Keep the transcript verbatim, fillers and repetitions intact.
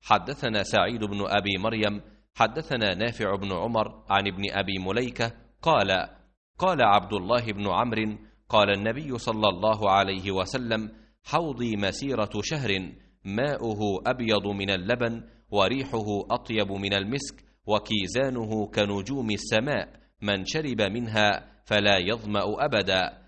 حدثنا سعيد بن أبي مريم حدثنا نافع بن عمر عن ابن أبي مليكة قال قال عبد الله بن عمرو قال النبي صلى الله عليه وسلم: حوضي مسيرة شهر، ماؤه أبيض من اللبن وريحه أطيب من المسك وكيزانه كنجوم السماء، من شرب منها فلا يظمأ أبدا.